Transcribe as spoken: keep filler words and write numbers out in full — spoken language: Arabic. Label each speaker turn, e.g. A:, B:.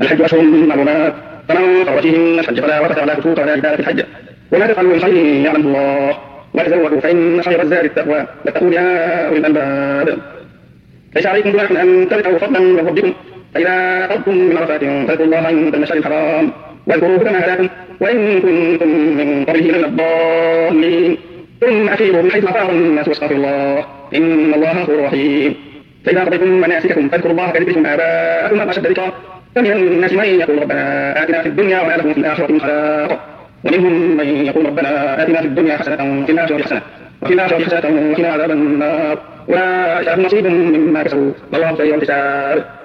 A: الحج أشهر معلومات فمن فرض فيهن الحج فلا رفث ولا فسوق ولا جدال في الحج وما تفعلوا من خير يعلمه الله وتزودوا فإن خير الزاد التقوى واتقون يا أولي الألباب. ليس عليكم جناح أن تبتغوا فضلا من ربكم فإذا أفضتم من عرفات فاذكروا الله عند المشعر الحرام واذكروه كما هداكم وإن كنتم من قبله لمن الضالين ثم أفيضوا من حيث أفاض الناس واستغفروا الله إن الله غفور رحيم. فإذا قضيتم مناسككم فاذكروا الله كذكركم آباءكم أو أشد ذكرا فمن الناس من يقول ربنا آتنا في الدنيا وما له في الآخرة من خلاق ومنهم من يقول ربنا آتنا في الدنيا حسنة وفي الآخرة حسنة وفي الآخرة حسنة وقنا عذاب النار أولئك لهم نصيب مما كسبوا والله سريع الحساب.